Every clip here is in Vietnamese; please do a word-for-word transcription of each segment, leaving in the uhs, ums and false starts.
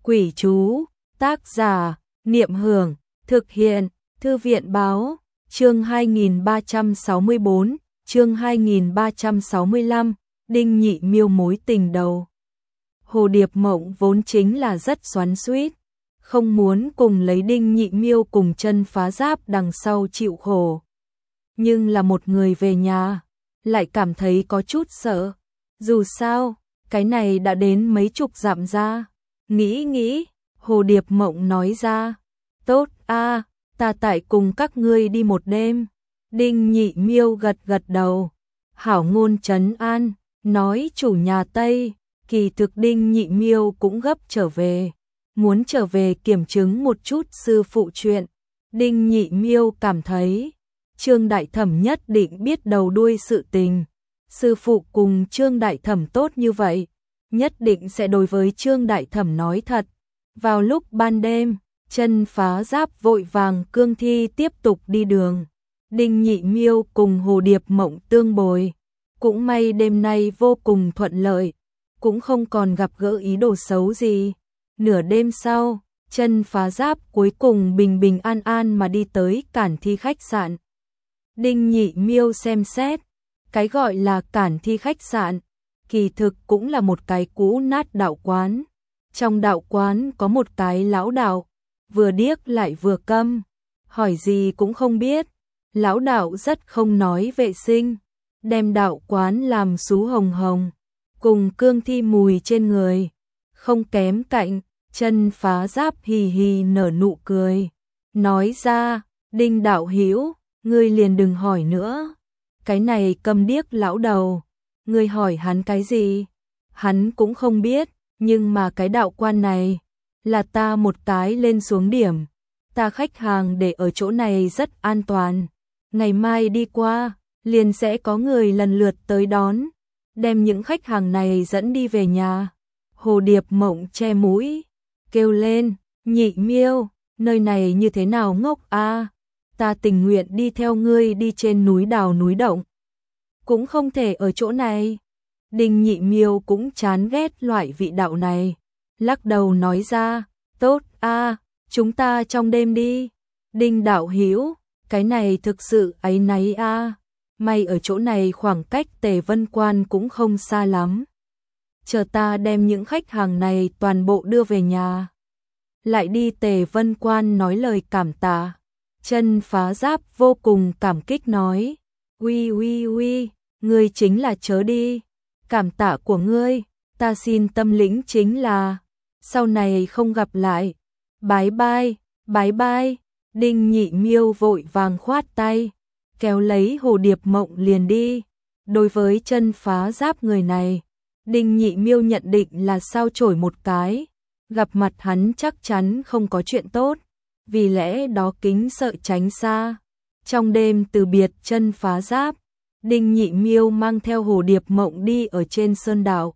Quỷ chú, tác giả, Niệm Hưởng, thực hiện, Thư viện báo, chương hai nghìn ba trăm sáu mươi bốn, chương hai nghìn ba trăm sáu mươi lăm, Đinh Nhị Miêu mối tình đầu. Hồ Điệp Mộng vốn chính là rất xoắn xuýt, không muốn cùng lấy Đinh Nhị Miêu cùng Chân Phá Giáp đằng sau chịu khổ. Nhưng là một người về nhà, lại cảm thấy có chút sợ. Dù sao, cái này đã đến mấy chục dặm ra. Nghĩ nghĩ, Hồ Điệp Mộng nói ra, tốt a, ta tại cùng các ngươi đi một đêm. Đinh Nhị Miêu gật gật đầu, hảo ngôn trấn an, nói chủ nhà Tây, kỳ thực Đinh Nhị Miêu cũng gấp trở về, muốn trở về kiểm chứng một chút sư phụ chuyện. Đinh Nhị Miêu cảm thấy, Trương Đại Thẩm nhất định biết đầu đuôi sự tình, sư phụ cùng Trương Đại Thẩm tốt như vậy, nhất định sẽ đối với Trương Đại Thẩm nói thật. Vào lúc ban đêm, Chân Phá Giáp vội vàng cương thi tiếp tục đi đường. Đinh Nhị Miêu cùng Hồ Điệp Mộng tương bồi, cũng may đêm nay vô cùng thuận lợi, cũng không còn gặp gỡ ý đồ xấu gì. Nửa đêm sau, Chân Phá Giáp cuối cùng bình bình an an mà đi tới Cản Thi khách sạn. Đinh Nhị Miêu xem xét, cái gọi là Cản Thi khách sạn, kỳ thực cũng là một cái cũ nát đạo quán. Trong đạo quán có một cái lão đạo, vừa điếc lại vừa câm, hỏi gì cũng không biết. Lão đạo rất không nói vệ sinh, đem đạo quán làm xú hồng hồng, cùng cương thi mùi trên người, không kém cạnh. Chân Phá Giáp hì hì nở nụ cười, nói ra, Đinh đạo hữu, ngươi liền đừng hỏi nữa. Cái này câm điếc lão đầu, ngươi hỏi hắn cái gì? Hắn cũng không biết, nhưng mà cái đạo quan này là ta một cái lên xuống điểm, ta khách hàng để ở chỗ này rất an toàn. Ngày mai đi qua, liền sẽ có người lần lượt tới đón, đem những khách hàng này dẫn đi về nhà. Hồ Điệp Mộng che mũi, kêu lên, Nhị Miêu, nơi này như thế nào ngốc a? Ta tình nguyện đi theo ngươi đi trên núi đào núi động, cũng không thể ở chỗ này. Đinh Nhị Miêu cũng chán ghét loại vị đạo này, lắc đầu nói ra, tốt a, chúng ta trong đêm đi. Đinh đạo hữu, cái này thực sự áy náy a, may ở chỗ này khoảng cách Tề Vân Quan cũng không xa lắm. Chờ ta đem những khách hàng này toàn bộ đưa về nhà, lại đi Tề Vân Quan nói lời cảm tạ. Chân Phá Giáp vô cùng cảm kích nói, uy uy uy, ngươi chính là chớ đi, cảm tạ của ngươi, ta xin tâm lĩnh chính là, sau này không gặp lại, bái bai, bái bai. Đinh Nhị Miêu vội vàng khoát tay, kéo lấy Hồ Điệp Mộng liền đi. Đối với Chân Phá Giáp người này, Đinh Nhị Miêu nhận định là sao chổi một cái, gặp mặt hắn chắc chắn không có chuyện tốt, vì lẽ đó kính sợ tránh xa. Trong đêm từ biệt Chân Phá Giáp, Đinh Nhị Miêu mang theo Hồ Điệp Mộng đi ở trên sơn đạo.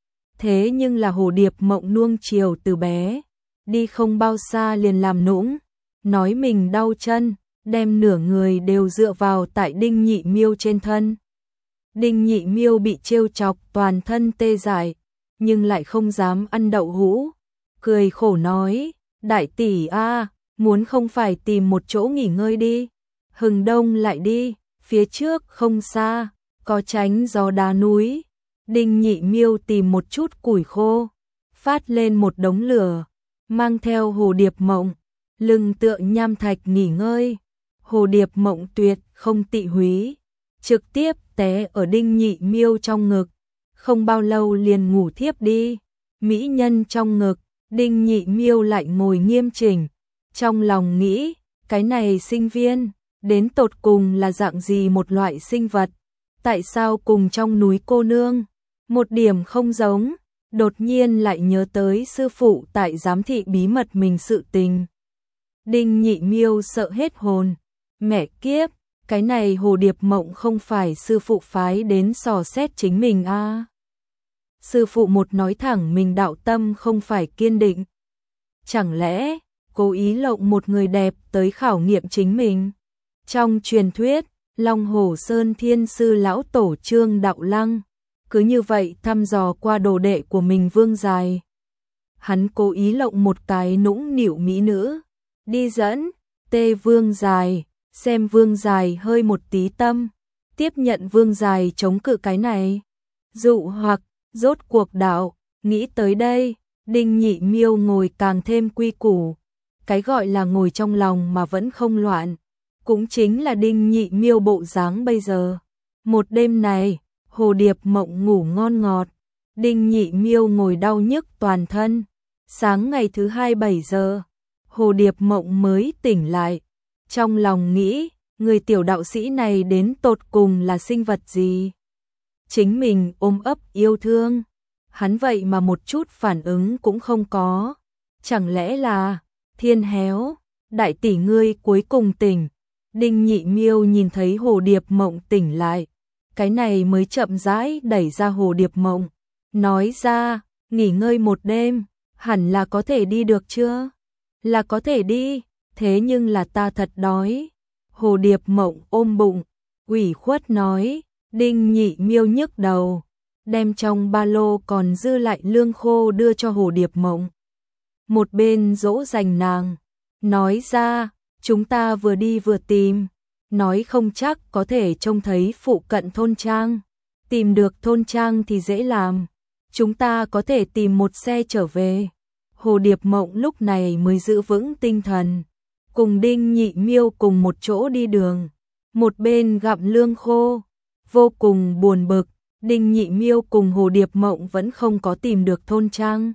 Thế nhưng là Hồ Điệp Mộng nuông chiều từ bé, đi không bao xa liền làm nũng, nói mình đau chân, đem nửa người đều dựa vào tại Đinh Nhị Miêu trên thân. Đinh Nhị Miêu bị trêu chọc toàn thân tê dại, nhưng lại không dám ăn đậu hũ, cười khổ nói, đại tỷ a, muốn không phải tìm một chỗ nghỉ ngơi đi, hừng đông lại đi, phía trước không xa, có tránh gió đá núi. Đinh Nhị Miêu tìm một chút củi khô, phát lên một đống lửa, mang theo Hồ Điệp Mộng, lưng tựa nham thạch nghỉ ngơi. Hồ Điệp Mộng tuyệt không tị húy, trực tiếp té ở Đinh Nhị Miêu trong ngực, không bao lâu liền ngủ thiếp đi. Mỹ nhân trong ngực, Đinh Nhị Miêu lại ngồi nghiêm chỉnh, trong lòng nghĩ, cái này sinh viên, đến tột cùng là dạng gì một loại sinh vật, tại sao cùng trong núi cô nương, một điểm không giống. Đột nhiên lại nhớ tới sư phụ tại giám thị bí mật mình sự tình. Đinh Nhị Miêu sợ hết hồn, mẹ kiếp, cái này Hồ Điệp Mộng không phải sư phụ phái đến dò xét chính mình a? À? Sư phụ một nói thẳng mình đạo tâm không phải kiên định, chẳng lẽ cố ý lộng một người đẹp tới khảo nghiệm chính mình? Trong truyền thuyết, Long Hổ Sơn Thiên sư lão tổ Trương Đạo Lăng cứ như vậy thăm dò qua đồ đệ của mình Vương Dài. hắn cố ý lộng một cái nũng nịu mỹ nữ, đi dẫn, tê Vương Dài, xem Vương Dài hơi một tí tâm, tiếp nhận Vương Dài chống cự cái này. Dụ hoặc, rốt cuộc đạo, nghĩ tới đây, Đinh Nhị Miêu ngồi càng thêm quy củ, cái gọi là ngồi trong lòng mà vẫn không loạn, cũng chính là Đinh Nhị Miêu bộ dáng bây giờ. Một đêm này, Hồ Điệp Mộng ngủ ngon ngọt, Đinh Nhị Miêu ngồi đau nhức toàn thân. Sáng ngày thứ hai bảy giờ, Hồ Điệp Mộng mới tỉnh lại, trong lòng nghĩ, người tiểu đạo sĩ này đến tột cùng là sinh vật gì? Chính mình ôm ấp yêu thương, hắn vậy mà một chút phản ứng cũng không có. Chẳng lẽ là thiên héo, đại tỷ ngươi cuối cùng tỉnh. Đinh Nhị Miêu nhìn thấy Hồ Điệp Mộng tỉnh lại, cái này mới chậm rãi đẩy ra Hồ Điệp Mộng, nói ra, nghỉ ngơi một đêm, hẳn là có thể đi được chưa? Là có thể đi, thế nhưng là ta thật đói. Hồ Điệp Mộng ôm bụng, ủy khuất nói. Đinh Nhị Miêu nhức đầu, đem trong ba lô còn dư lại lương khô đưa cho Hồ Điệp Mộng. Một bên dỗ dành nàng, nói ra, chúng ta vừa đi vừa tìm, nói không chắc có thể trông thấy phụ cận thôn trang. Tìm được thôn trang thì dễ làm, chúng ta có thể tìm một xe trở về. Hồ Điệp Mộng lúc này mới giữ vững tinh thần, cùng Đinh Nhị Miêu cùng một chỗ đi đường, một bên gặm lương khô, vô cùng buồn bực. Đinh Nhị Miêu cùng Hồ Điệp Mộng vẫn không có tìm được thôn trang.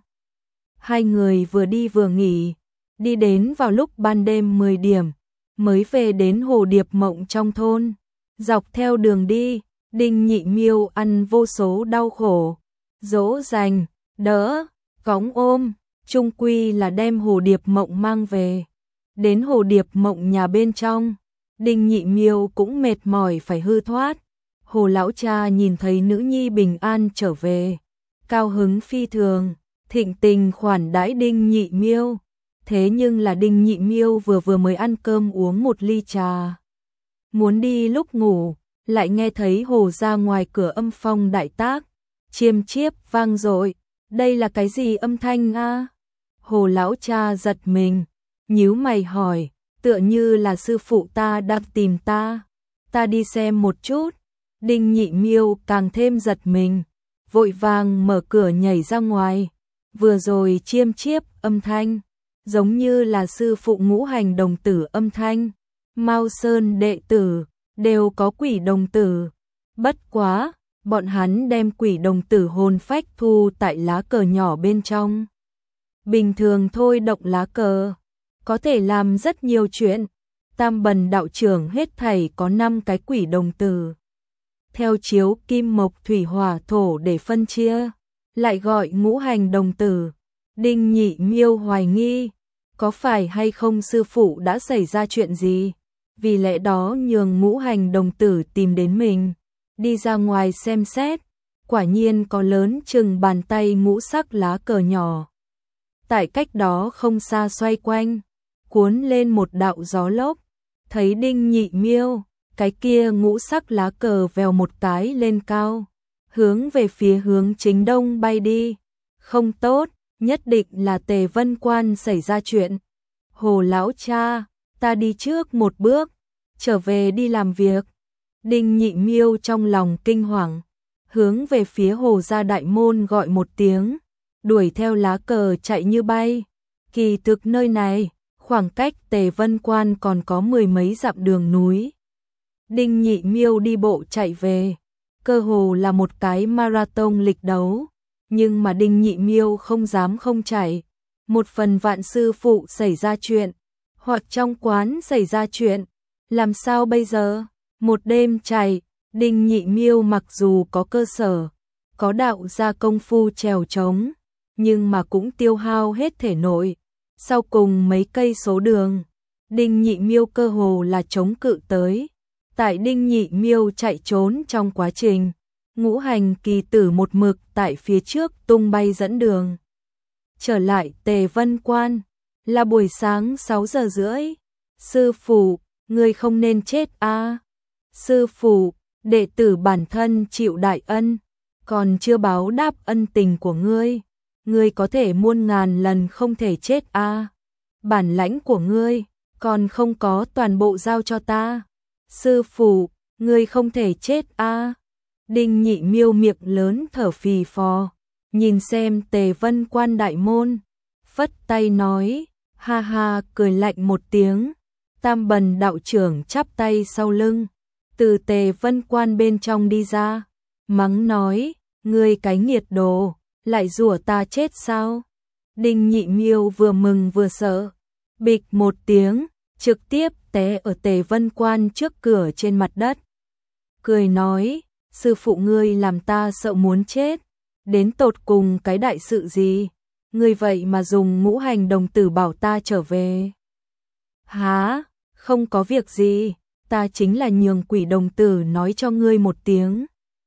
Hai người vừa đi vừa nghỉ, đi đến vào lúc ban đêm mười điểm, mới về đến Hồ Điệp Mộng trong thôn. Dọc theo đường đi, Đinh Nhị Miêu ăn vô số đau khổ, dỗ dành, đỡ, cõng ôm, chung quy là đem Hồ Điệp Mộng mang về. Đến Hồ Điệp Mộng nhà bên trong, Đinh Nhị Miêu cũng mệt mỏi phải hư thoát. Hồ lão cha nhìn thấy nữ nhi bình an trở về, cao hứng phi thường, thịnh tình khoản đãi Đinh Nhị Miêu. Thế nhưng là Đinh Nhị Miêu vừa vừa mới ăn cơm uống một ly trà, muốn đi lúc ngủ, lại nghe thấy Hồ ra ngoài cửa âm phong đại tác, chiêm chiếp vang dội. Đây là cái gì âm thanh a? Hồ lão cha giật mình, nhíu mày hỏi, tựa như là sư phụ ta đang tìm ta, ta đi xem một chút. Đinh Nhị Miêu càng thêm giật mình, vội vàng mở cửa nhảy ra ngoài. Vừa rồi chiêm chiếp âm thanh, giống như là sư phụ Ngũ Hành đồng tử âm thanh. Mao Sơn đệ tử đều có quỷ đồng tử, bất quá, bọn hắn đem quỷ đồng tử hồn phách thu tại lá cờ nhỏ bên trong. Bình thường thôi động lá cờ, có thể làm rất nhiều chuyện. Tam Bần đạo trưởng hết thảy có năm cái quỷ đồng tử. Theo chiếu kim mộc thủy hỏa thổ để phân chia, lại gọi ngũ hành đồng tử. Đinh Nhị Miêu hoài nghi, có phải hay không sư phụ đã xảy ra chuyện gì, vì lẽ đó nhường ngũ hành đồng tử tìm đến mình. Đi ra ngoài xem xét, quả nhiên có lớn chừng bàn tay ngũ sắc lá cờ nhỏ. Tại cách đó không xa xoay quanh, cuốn lên một đạo gió lốc, thấy Đinh Nhị Miêu, cái kia ngũ sắc lá cờ vèo một cái lên cao, hướng về phía hướng chính đông bay đi. Không tốt, nhất định là Tề Vân Quan xảy ra chuyện. Hồ lão cha, ta đi trước một bước, trở về đi làm việc. Đinh Nhị Miêu trong lòng kinh hoàng, hướng về phía Hồ gia đại môn gọi một tiếng, đuổi theo lá cờ chạy như bay. Kỳ thực nơi này, khoảng cách Tề Vân Quan còn có mười mấy dặm đường núi. Đinh Nhị Miêu đi bộ chạy về, cơ hồ là một cái marathon lịch đấu, nhưng mà Đinh Nhị Miêu không dám không chạy. Một phần vạn sư phụ xảy ra chuyện, hoặc trong quán xảy ra chuyện, làm sao bây giờ? Một đêm chạy, Đinh Nhị Miêu mặc dù có cơ sở, có đạo gia công phu trèo trống, nhưng mà cũng tiêu hao hết thể nội. Sau cùng mấy cây số đường, Đinh Nhị Miêu cơ hồ là chống cự tới. Tại Đinh Nhị Miêu chạy trốn trong quá trình, ngũ hành kỳ tử một mực tại phía trước tung bay dẫn đường. Trở lại Tề Vân Quan, là buổi sáng sáu giờ rưỡi. Sư phụ, ngươi không nên chết a. Sư phụ, đệ tử bản thân chịu đại ân, còn chưa báo đáp ân tình của ngươi. ngươi có thể muôn ngàn lần không thể chết a. À. Bản lãnh của ngươi còn không có toàn bộ giao cho ta. Sư phụ, ngươi không thể chết a. À. Đinh Nhị Miêu miệng lớn thở phì phò, nhìn xem Tề Vân Quan đại môn, phất tay nói, ha ha, cười lạnh một tiếng. Tam Bần đạo trưởng chắp tay sau lưng, từ Tề Vân Quan bên trong đi ra, mắng nói, ngươi cái nghiệt đồ, lại rủa ta chết sao? Đinh Nhị Miêu vừa mừng vừa sợ, bịch một tiếng, trực tiếp té ở Tề Vân Quan trước cửa trên mặt đất. Cười nói, sư phụ ngươi làm ta sợ muốn chết, đến tột cùng cái đại sự gì? Ngươi vậy mà dùng ngũ hành đồng tử bảo ta trở về. Hả? Không có việc gì, ta chính là nhường quỷ đồng tử nói cho ngươi một tiếng.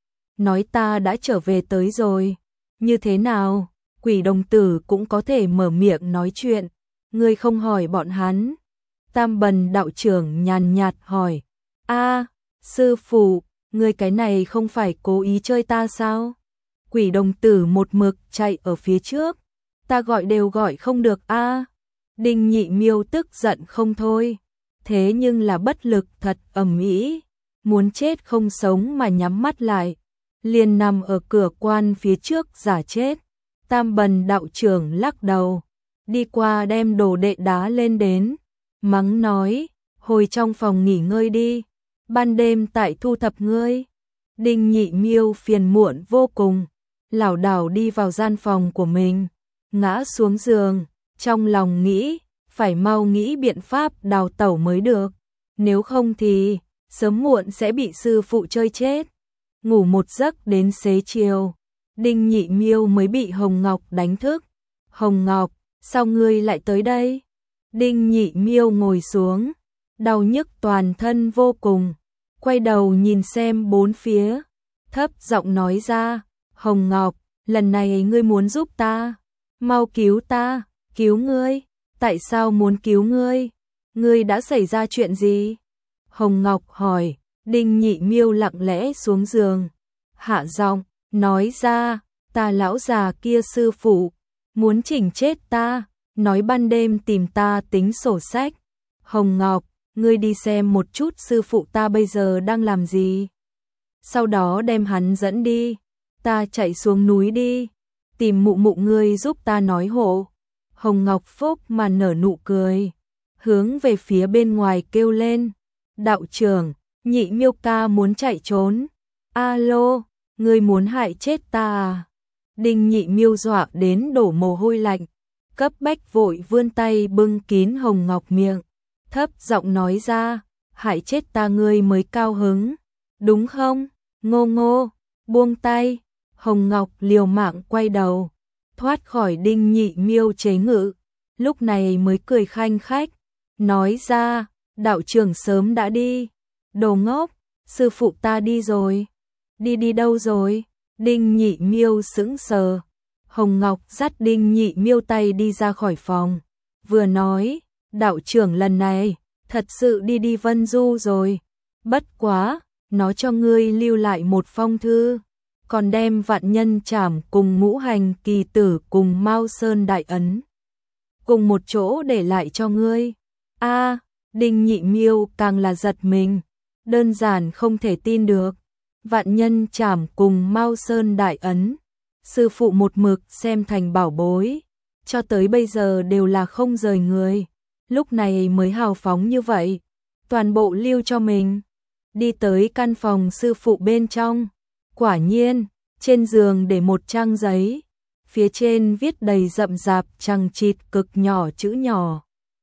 Nói ta đã trở về tới rồi. Như thế nào? Quỷ đồng tử cũng có thể mở miệng nói chuyện. Ngươi không hỏi bọn hắn. Tam Bần đạo trưởng nhàn nhạt hỏi. A, sư phụ, ngươi cái này không phải cố ý chơi ta sao? Quỷ đồng tử một mực chạy ở phía trước. Ta gọi đều gọi không được a. À. Đinh Nhị Miêu tức giận không thôi. Thế nhưng là bất lực thật ầm ĩ, muốn chết không sống mà nhắm mắt lại, liền nằm ở cửa quan phía trước giả chết. Tam Bần đạo trưởng lắc đầu, đi qua đem đồ đệ đá lên đến, mắng nói, hồi trong phòng nghỉ ngơi đi, ban đêm tại thu thập ngươi. Đinh Nhị Miêu phiền muộn vô cùng, lảo đảo đi vào gian phòng của mình, ngã xuống giường, trong lòng nghĩ, phải mau nghĩ biện pháp đào tẩu mới được, nếu không thì sớm muộn sẽ bị sư phụ chơi chết. Ngủ một giấc đến xế chiều, Đinh Nhị Miêu mới bị Hồng Ngọc đánh thức. Hồng Ngọc, sao ngươi lại tới đây? Đinh Nhị Miêu ngồi xuống, đau nhức toàn thân vô cùng, quay đầu nhìn xem bốn phía, thấp giọng nói ra, Hồng Ngọc, lần này ngươi muốn giúp ta, mau cứu ta, cứu ngươi. Tại sao muốn cứu ngươi? Ngươi đã xảy ra chuyện gì? Hồng Ngọc hỏi. Đinh Nhị Miêu lặng lẽ xuống giường, hạ giọng nói ra, ta lão già kia sư phụ muốn chỉnh chết ta, nói ban đêm tìm ta tính sổ sách. Hồng Ngọc, ngươi đi xem một chút sư phụ ta bây giờ đang làm gì, sau đó đem hắn dẫn đi, ta chạy xuống núi đi, tìm mụ mụ ngươi giúp ta nói hộ. Hồng Ngọc phúc mà nở nụ cười, hướng về phía bên ngoài kêu lên, đạo trưởng, Nhị Miêu ca muốn chạy trốn. Alo, ngươi muốn hại chết ta à? Đinh Nhị Miêu dọa đến đổ mồ hôi lạnh, cấp bách vội vươn tay bưng kín Hồng Ngọc miệng, thấp giọng nói ra, hại chết ta ngươi mới cao hứng, đúng không? Ngô Ngô, buông tay. Hồng Ngọc liều mạng quay đầu, thoát khỏi Đinh Nhị Miêu chế ngự, lúc này mới cười khanh khách, nói ra, đạo trưởng sớm đã đi. Đồ ngốc, sư phụ ta đi rồi. Đi đi đâu rồi? Đinh Nhị Miêu sững sờ. Hồng Ngọc dắt Đinh Nhị Miêu tay đi ra khỏi phòng, vừa nói, đạo trưởng lần này thật sự đi đi Vân Du rồi. Bất quá, nó cho ngươi lưu lại một phong thư, còn đem vạn nhân trảm cùng ngũ hành kỳ tử cùng Mao Sơn đại ấn cùng một chỗ để lại cho ngươi. A, à, Đinh Nhị Miêu càng là giật mình, đơn giản không thể tin được. Vạn nhân trảm cùng Mao Sơn đại ấn, sư phụ một mực xem thành bảo bối, cho tới bây giờ đều là không rời người, lúc này mới hào phóng như vậy, toàn bộ lưu cho mình. Đi tới căn phòng sư phụ bên trong, quả nhiên, trên giường để một trang giấy, phía trên viết đầy rậm rạp chằng chịt cực nhỏ chữ nhỏ.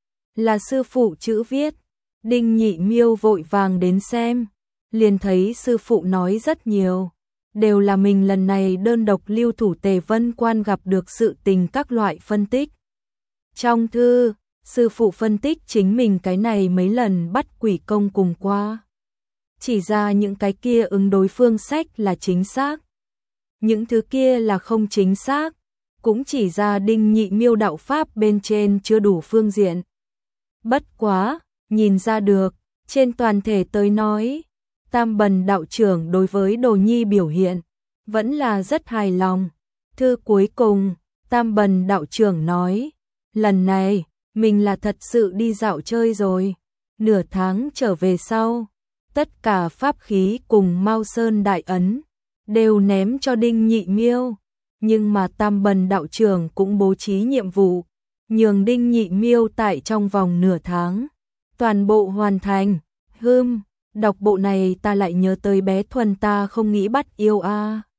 Là sư phụ chữ viết. Đinh Nhị Miêu vội vàng đến xem, liền thấy sư phụ nói rất nhiều, đều là mình lần này đơn độc lưu thủ Tề Vân Quan gặp được sự tình các loại phân tích. Trong thư, sư phụ phân tích chính mình cái này mấy lần bắt quỷ công cùng qua, chỉ ra những cái kia ứng đối phương sách là chính xác, những thứ kia là không chính xác, cũng chỉ ra Đinh Nhị Miêu đạo pháp bên trên chưa đủ phương diện. Bất quá, nhìn ra được, trên toàn thể tới nói, Tam Bần đạo trưởng đối với Đồ Nhi biểu hiện, vẫn là rất hài lòng. Thư cuối cùng, Tam Bần đạo trưởng nói, lần này, mình là thật sự đi dạo chơi rồi. Nửa tháng trở về sau, tất cả pháp khí cùng Mao Sơn đại ấn đều ném cho Đinh Nhị Miêu, nhưng mà Tam Bần đạo trưởng cũng bố trí nhiệm vụ, nhường Đinh Nhị Miêu tại trong vòng nửa tháng toàn bộ hoàn thành. Hừm, đọc bộ này ta lại nhớ tới bé Thuần ta không nghĩ bắt yêu a.